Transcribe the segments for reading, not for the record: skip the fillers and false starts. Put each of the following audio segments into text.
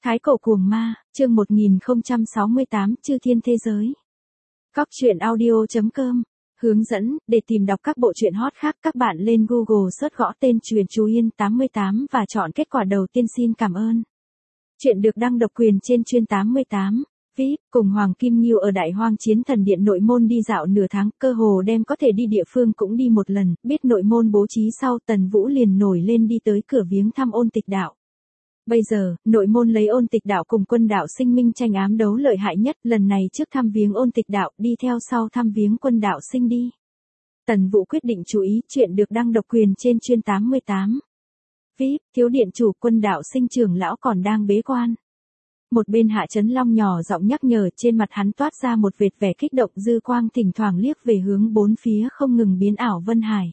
Thái cổ cuồng ma, chương 1068, chư thiên thế giới. Cóc truyện audio.com. Hướng dẫn, để tìm đọc các bộ truyện hot khác các bạn lên Google search gõ tên Truyện Chú Yên 88 và chọn kết quả đầu tiên. Xin cảm ơn. Truyện được đăng độc quyền trên Truyện 88. VIP, cùng Hoàng Kim Nghiêu ở Đại Hoang Chiến Thần Điện nội môn đi dạo nửa tháng, cơ hồ đem có thể đi địa phương cũng đi một lần, biết nội môn bố trí sau Tần Vũ liền nổi lên đi tới cửa viếng thăm Ôn Tịch Đạo. Bây giờ, nội môn lấy Ôn Tịch Đạo cùng Quân Đạo Sinh minh tranh ám đấu lợi hại nhất, lần này trước thăm viếng Ôn Tịch Đạo, đi theo sau thăm viếng Quân Đạo Sinh đi. Tần Vũ quyết định chú ý, chuyện được đăng độc quyền trên Truyện 88. VIP, thiếu điện chủ Quân Đạo Sinh trưởng lão còn đang bế quan. Một bên Hạ Chấn Long nhỏ giọng nhắc nhở, trên mặt hắn toát ra một vệt vẻ kích động, dư quang thỉnh thoảng liếc về hướng bốn phía không ngừng biến ảo vân hải.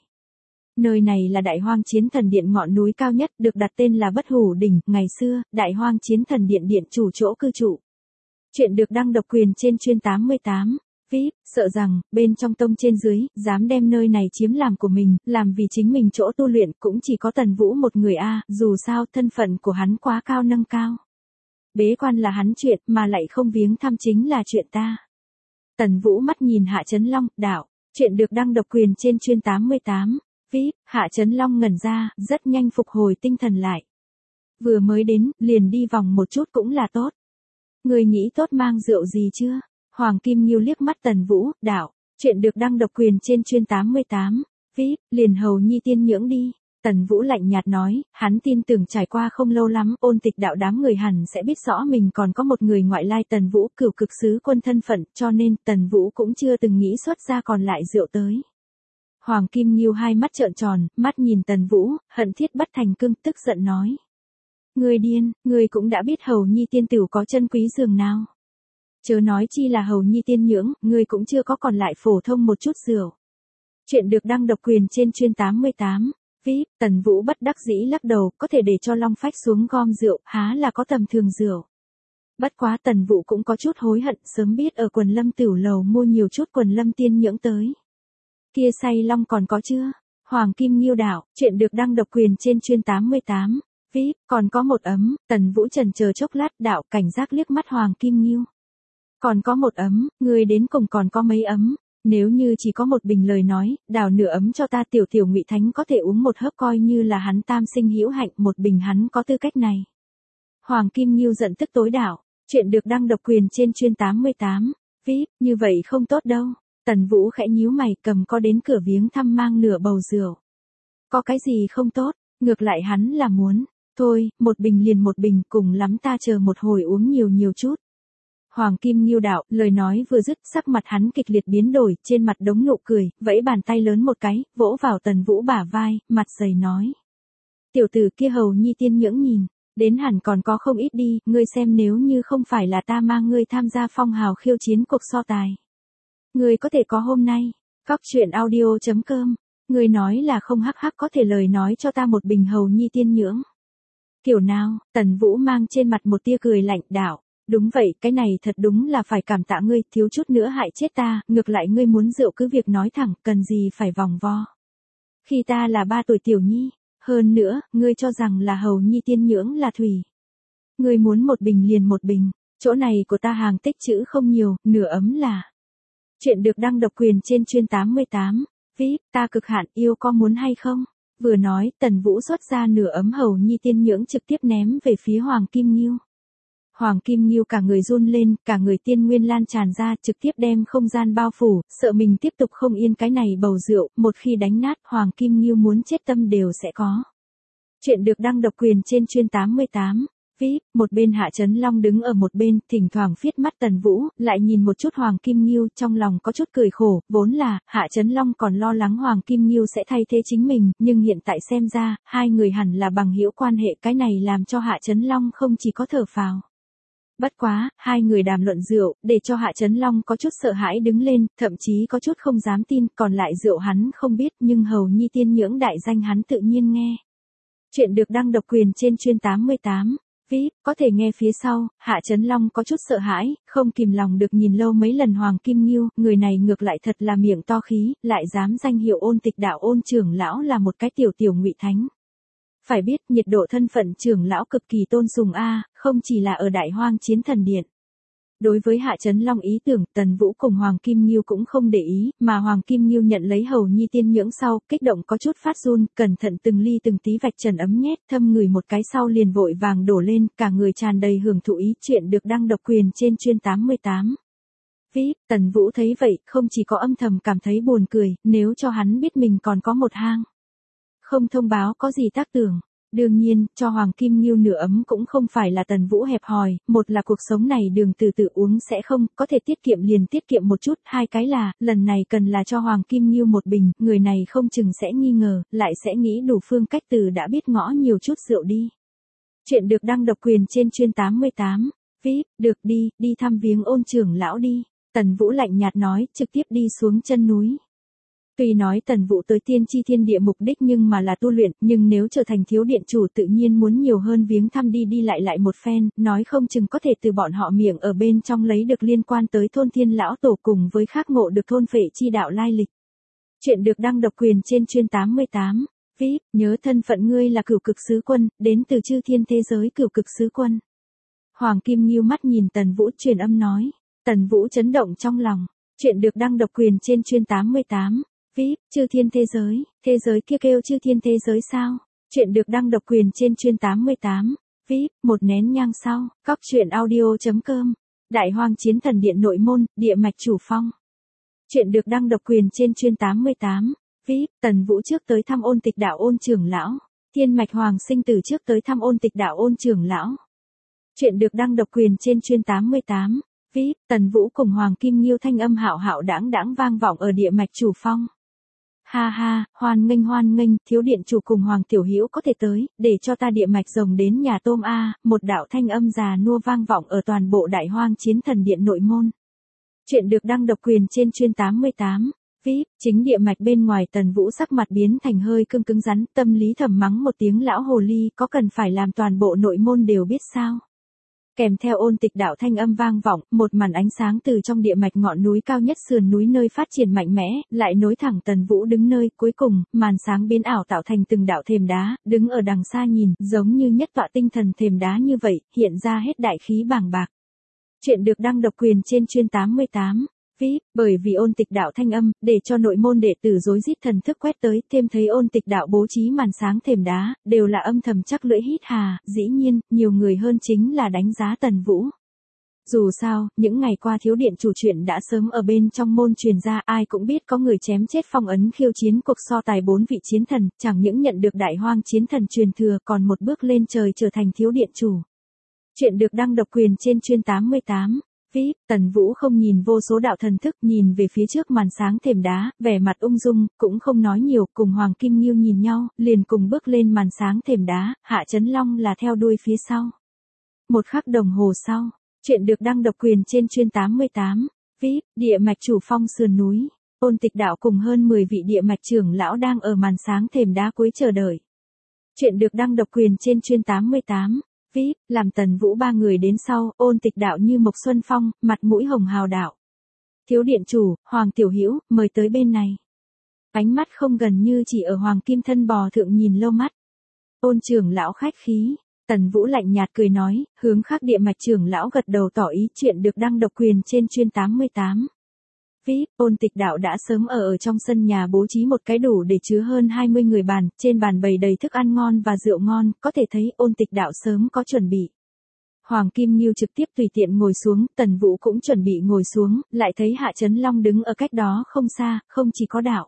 Nơi này là Đại Hoang Chiến Thần Điện, ngọn núi cao nhất, được đặt tên là Bất Hủ Đỉnh, ngày xưa, Đại Hoang Chiến Thần Điện điện chủ chỗ cư trụ. Chuyện được đăng độc quyền trên Truyện 88. VIP, sợ rằng, bên trong tông trên dưới, dám đem nơi này chiếm làm của mình, làm vì chính mình chỗ tu luyện, cũng chỉ có Tần Vũ một người dù sao thân phận của hắn quá cao nâng cao. Bế quan là hắn chuyện, mà lại không viếng thăm chính là chuyện ta. Tần Vũ mắt nhìn Hạ Chấn Long, đạo, chuyện được đăng độc quyền trên Truyện 88. VIP, Hạ Chấn Long ngẩn ra, rất nhanh phục hồi tinh thần lại. Vừa mới đến, liền đi vòng một chút cũng là tốt. Người nghĩ tốt mang rượu gì chưa? Hoàng Kim Nghiêu liếc mắt Tần Vũ, đạo, chuyện được đăng độc quyền trên Truyện 88. VIP, liền hầu nhi tiên nhưỡng đi. Tần Vũ lạnh nhạt nói, hắn tin tưởng trải qua không lâu lắm, Ôn Tịch Đạo đám người hẳn sẽ biết rõ mình còn có một người ngoại lai Tần Vũ, cửu cực sứ quân thân phận, cho nên Tần Vũ cũng chưa từng nghĩ xuất ra còn lại rượu tới. Hoàng Kim Nghiêu hai mắt trợn tròn, mắt nhìn Tần Vũ, hận thiết bắt thành cương, tức giận nói. Ngươi điên, ngươi cũng đã biết hầu nhi tiên tửu có chân quý dường nào. Chớ nói chi là hầu nhi tiên nhưỡng, ngươi cũng chưa có còn lại phổ thông một chút rượu. Chuyện được đăng độc quyền trên Truyện 88. VIP, Tần Vũ bất đắc dĩ lắc đầu, có thể để cho Long Phách xuống gom rượu, há là có tầm thường rượu. Bất quá Tần Vũ cũng có chút hối hận, sớm biết ở Quần Lâm Tửu Lầu mua nhiều chút Quần Lâm tiên nhưỡng tới. Kia say long còn có chưa? Hoàng Kim Nghiêu đạo, chuyện được đăng độc quyền trên Truyện 88. VIP, còn có một ấm. Tần Vũ chần chờ chốc lát, đạo, cảnh giác liếc mắt Hoàng Kim Nghiêu. Còn có một ấm, người đến cùng còn có mấy ấm? Nếu như chỉ có một bình lời nói, đào nửa ấm cho ta, tiểu Ngụy Thánh có thể uống một hớp coi như là hắn tam sinh hữu hạnh, một bình hắn có tư cách này. Hoàng Kim Nghiêu giận tức tối đạo, chuyện được đăng độc quyền trên Truyện 88. VIP, như vậy không tốt đâu. Tần Vũ khẽ nhíu mày, cầm có đến cửa viếng thăm mang nửa bầu rượu. Có cái gì không tốt, ngược lại hắn là muốn. Thôi, một bình liền một bình, cùng lắm ta chờ một hồi uống nhiều chút. Hoàng Kim Nghiêu đạo, lời nói vừa dứt, sắc mặt hắn kịch liệt biến đổi, trên mặt đống nụ cười, vẫy bàn tay lớn một cái, vỗ vào Tần Vũ bả vai, mặt dày nói. Tiểu tử kia hầu nhi tiên nhưỡng nhìn, đến hẳn còn có không ít đi, ngươi xem nếu như không phải là ta mang ngươi tham gia phong hào khiêu chiến cuộc so tài. Ngươi có thể có hôm nay. Cóc truyện audio.com. Ngươi nói là không hắc có thể lời nói cho ta một bình hầu nhi tiên nhưỡng. Kiểu nào? Tần Vũ mang trên mặt một tia cười lạnh, đạo. Đúng vậy, cái này thật đúng là phải cảm tạ ngươi, thiếu chút nữa hại chết ta, ngược lại ngươi muốn rượu cứ việc nói thẳng, cần gì phải vòng vo. Khi ta là 3 tuổi tiểu nhi, hơn nữa, ngươi cho rằng là hầu nhi tiên nhưỡng là thủy. Ngươi muốn một bình liền một bình, chỗ này của ta hàng tích trữ không nhiều, nửa ấm là. Chuyện được đăng độc quyền trên Truyện 88. VIP, ta cực hạn yêu có muốn hay không? Vừa nói, Tần Vũ xuất ra nửa ấm hầu nhi tiên nhưỡng trực tiếp ném về phía Hoàng Kim Nghiêu. Hoàng Kim Nghiêu cả người run lên, cả người tiên nguyên lan tràn ra, trực tiếp đem không gian bao phủ, sợ mình tiếp tục không yên cái này bầu rượu, một khi đánh nát, Hoàng Kim Nghiêu muốn chết tâm đều sẽ có. Chuyện được đăng độc quyền trên Truyện 88. VIP, một bên Hạ Chấn Long đứng ở một bên, thỉnh thoảng phiết mắt Tần Vũ, lại nhìn một chút Hoàng Kim Nghiêu, trong lòng có chút cười khổ, vốn là, Hạ Chấn Long còn lo lắng Hoàng Kim Nghiêu sẽ thay thế chính mình, nhưng hiện tại xem ra, hai người hẳn là bằng hữu quan hệ, cái này làm cho Hạ Chấn Long không chỉ có thở phào. Bất quá, hai người đàm luận rượu, để cho Hạ Chấn Long có chút sợ hãi đứng lên, thậm chí có chút không dám tin, còn lại rượu hắn không biết, nhưng hầu nhi tiên nhưỡng đại danh hắn tự nhiên nghe. Chuyện được đăng độc quyền trên Truyện 88. VIP, có thể nghe phía sau, Hạ Chấn Long có chút sợ hãi, không kìm lòng được nhìn lâu mấy lần Hoàng Kim Nghiêu, người này ngược lại thật là miệng to khí, lại dám danh hiệu Ôn Tịch Đạo Ôn trưởng lão là một cái tiểu Ngụy Thánh. Phải biết, nhiệt độ thân phận trưởng lão cực kỳ tôn sùng không chỉ là ở Đại Hoang Chiến Thần Điện. Đối với Hạ Chấn Long ý tưởng, Tần Vũ cùng Hoàng Kim Nghiêu cũng không để ý, mà Hoàng Kim Nghiêu nhận lấy hầu nhi tiên nhưỡng sau, kích động có chút phát run, cẩn thận từng ly từng tí vạch trần ấm nhét, thâm người một cái sau liền vội vàng đổ lên, cả người tràn đầy hưởng thụ ý chuyện được đăng độc quyền trên chuyên 88. VIP, Tần Vũ thấy vậy, không chỉ có âm thầm cảm thấy buồn cười, nếu cho hắn biết mình còn có một hang. Không thông báo có gì tác tưởng. Đương nhiên, cho Hoàng Kim Nghiêu nửa ấm cũng không phải là Tần Vũ hẹp hòi, một là cuộc sống này đường từ từ uống sẽ không, có thể tiết kiệm liền tiết kiệm một chút, hai cái là, lần này cần là cho Hoàng Kim Nghiêu một bình, người này không chừng sẽ nghi ngờ, lại sẽ nghĩ đủ phương cách từ đã biết ngõ nhiều chút rượu đi. Chuyện được đăng độc quyền trên chuyên 88. VIP, được đi thăm viếng Ôn trưởng lão đi. Tần Vũ lạnh nhạt nói, trực tiếp đi xuống chân núi. Tuy nói Tần Vũ tới Tiên Tri Thiên Địa mục đích nhưng mà là tu luyện, nhưng nếu trở thành thiếu điện chủ tự nhiên muốn nhiều hơn viếng thăm đi lại một phen, nói không chừng có thể từ bọn họ miệng ở bên trong lấy được liên quan tới thôn Thiên Lão Tổ cùng với khác ngộ được thôn Phệ chi đạo lai lịch. Chuyện được đăng độc quyền trên chuyên 88. VIP, nhớ thân phận ngươi là Cửu Cực Sứ Quân, đến từ chư thiên thế giới Cửu Cực Sứ Quân. Hoàng Kim Nghiêu mắt nhìn Tần Vũ truyền âm nói. Tần Vũ chấn động trong lòng. Chuyện được đăng độc quyền trên chuyên 88. VIP, chư thiên thế giới kia kêu chư thiên thế giới sao? Chuyện được đăng độc quyền trên chuyên 88. VIP, một nén nhang sau, Cóc truyện audio.com. Đại Hoang Chiến Thần Điện nội môn, địa mạch chủ phong. Chuyện được đăng độc quyền trên chuyên 88. VIP, Tần Vũ trước tới thăm Ôn Tịch Đạo Ôn trưởng lão. Thiên mạch Hoàng Sinh Tử trước tới thăm Ôn Tịch Đạo Ôn trưởng lão. Chuyện được đăng độc quyền trên chuyên 88. VIP, Tần Vũ cùng Hoàng Kim Nghiêu thanh âm hạo hạo đãng vang vọng ở địa mạch chủ phong. Ha ha, hoan nghênh, thiếu điện chủ cùng Hoàng Tiểu Hữu có thể tới, để cho ta địa mạch rồng đến nhà tôm một đạo thanh âm già nua vang vọng ở toàn bộ Đại Hoang Chiến Thần Điện nội môn. Chuyện được đăng độc quyền trên chuyên 88. VIP, chính địa mạch bên ngoài Tần Vũ sắc mặt biến thành hơi cứng rắn, tâm lý thầm mắng một tiếng lão hồ ly, có cần phải làm toàn bộ nội môn đều biết sao? Kèm theo Ôn Tịch Đạo thanh âm vang vọng, một màn ánh sáng từ trong địa mạch ngọn núi cao nhất sườn núi nơi phát triển mạnh mẽ, lại nối thẳng Tần Vũ đứng nơi, cuối cùng, màn sáng biến ảo tạo thành từng đạo thềm đá, đứng ở đằng xa nhìn, giống như nhất tọa tinh thần thềm đá như vậy, hiện ra hết đại khí bàng bạc. Chuyện được đăng độc quyền trên chuyên 88. VIP, bởi vì Ôn Tịch Đạo thanh âm, để cho nội môn đệ tử rối rít thần thức quét tới, thêm thấy Ôn Tịch Đạo bố trí màn sáng thềm đá, đều là âm thầm chắc lưỡi hít hà, dĩ nhiên, nhiều người hơn chính là đánh giá Tần Vũ. Dù sao, những ngày qua thiếu điện chủ chuyện đã sớm ở bên trong môn truyền ra, ai cũng biết có người chém chết phong ấn khiêu chiến cuộc so tài 4 vị chiến thần, chẳng những nhận được Đại Hoang Chiến Thần truyền thừa còn một bước lên trời trở thành thiếu điện chủ. Chuyện được đăng độc quyền trên chuyên 88. VIP, Tần Vũ không nhìn vô số đạo thần thức, nhìn về phía trước màn sáng thềm đá, vẻ mặt ung dung, cũng không nói nhiều, cùng Hoàng Kim Nghiêu nhìn nhau, liền cùng bước lên màn sáng thềm đá, Hạ Chấn Long là theo đuôi phía sau. Một khắc đồng hồ sau, chuyện được đăng độc quyền trên chuyên 88. VIP, địa mạch chủ phong sườn núi, Ôn Tịch Đạo cùng hơn 10 vị địa mạch trưởng lão đang ở màn sáng thềm đá cuối chờ đợi. Chuyện được đăng độc quyền trên chuyên 88. VIP, làm Tần Vũ ba người đến sau, Ôn Tịch Đạo như Mộc Xuân Phong, mặt mũi hồng hào đạo. Thiếu điện chủ, Hoàng Tiểu Hữu mời tới bên này. Ánh mắt không gần như chỉ ở Hoàng Kim thân bò thượng nhìn lâu mắt. Ôn trưởng lão khách khí, Tần Vũ lạnh nhạt cười nói, hướng khác địa mạch trưởng lão gật đầu tỏ ý chuyện được đăng độc quyền trên chuyên 88. VIP, Ôn Tịch Đạo đã sớm ở trong sân nhà bố trí một cái đủ để chứa hơn 20 người bàn, trên bàn bày đầy thức ăn ngon và rượu ngon, có thể thấy Ôn Tịch Đạo sớm có chuẩn bị. Hoàng Kim Nghiêu trực tiếp tùy tiện ngồi xuống, Tần Vũ cũng chuẩn bị ngồi xuống, lại thấy Hạ Chấn Long đứng ở cách đó không xa, không chỉ có đạo.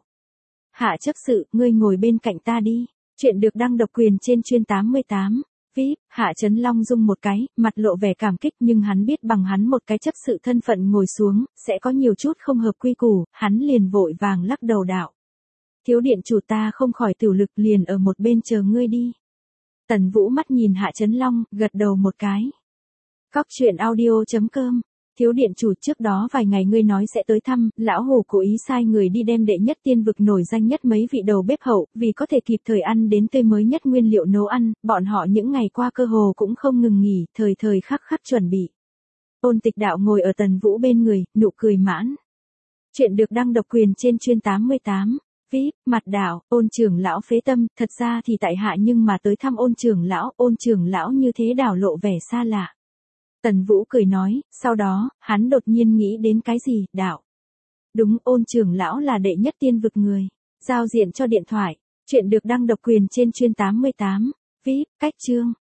Hạ chấp sự, ngươi ngồi bên cạnh ta đi. Chuyện được đăng độc quyền trên chuyên 88. VIP, Hạ Chấn Long rung một cái, mặt lộ vẻ cảm kích nhưng hắn biết bằng hắn một cái chấp sự thân phận ngồi xuống, sẽ có nhiều chút không hợp quy củ, hắn liền vội vàng lắc đầu đạo. Thiếu điện chủ ta không khỏi tiểu lực liền ở một bên chờ ngươi đi. Tần Vũ mắt nhìn Hạ Chấn Long, gật đầu một cái. Cóc truyện audio.com. Thiếu điện chủ trước đó vài ngày ngươi nói sẽ tới thăm, lão hồ cố ý sai người đi đem đệ nhất tiên vực nổi danh nhất mấy vị đầu bếp hậu, vì có thể kịp thời ăn đến tươi mới nhất nguyên liệu nấu ăn, bọn họ những ngày qua cơ hồ cũng không ngừng nghỉ, thời khắc chuẩn bị. Ôn Tịch Đạo ngồi ở Tần Vũ bên người, nụ cười mãn. Chuyện được đăng độc quyền trên chuyên 88. VIP, mặt đạo, Ôn trưởng lão phế tâm, thật ra thì tại hạ nhưng mà tới thăm Ôn trưởng lão như thế đảo lộ vẻ xa lạ. Tần Vũ cười nói, sau đó, hắn đột nhiên nghĩ đến cái gì, đạo. Đúng, Ôn trưởng lão là đệ nhất tiên vực người. Giao diện cho điện thoại. Chuyện được đăng độc quyền trên chuyên 88. VIP, cách chương.